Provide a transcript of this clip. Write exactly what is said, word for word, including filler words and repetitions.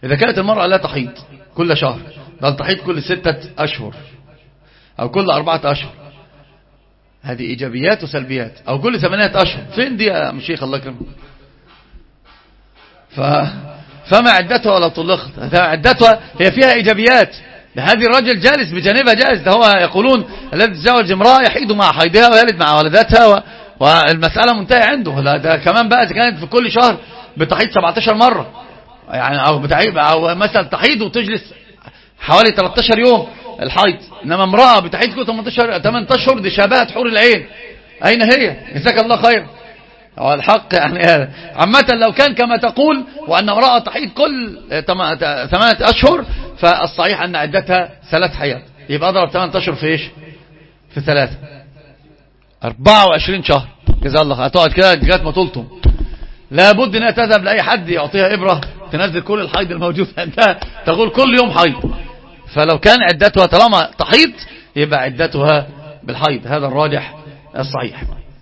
إذا كانت المرأة لا تحيض كل شهر، بل تحيض كل ستة أشهر أو كل أربعة أشهر، هذه إيجابيات وسلبيات. أو كل ثمانية أشهر، فين دي يا مشيخ الله يكرمك؟ ف... فما عدتها ولا طلقت، عدتها هي فيها إيجابيات. هذه الرجل جالس بجانبها جالس، ده هو يقولون الذي تزوج امرأة يحيد مع حيضها ويلد مع ولدتها و... والمسألة منتهية عنده. لا ده كمان بقى إذا كانت في كل شهر بتحيد سبعة عشر مرة يعني، أو بتعيب أو مثلا تحيد وتجلس حوالي ثلاثة عشر يوم الحيض، إنما امرأة بتحيد كل ثمانية أشهر دي شابهة حور العين. أين هي؟ جزاك الله خير. هو الحق يعني عامة لو كان كما تقول وأن امرأة تحيد كل ثمانية أشهر، فالصحيح أن عدتها ثلاث حيض، يبقى أضرب ثمانية أشهر في إيش؟ في ثلاثة، أربعة وعشرين شهر. جزاك الله. هتقعد كده لغاية ما تلطم، لابد أنها تذهب لأي حد يعطيها إبرة تنزل كل الحيض الموجود عندها، تقول كل يوم حيض. فلو كان عدتها طالما تحيض يبقى عدتها بالحيض، هذا الراجح الصحيح.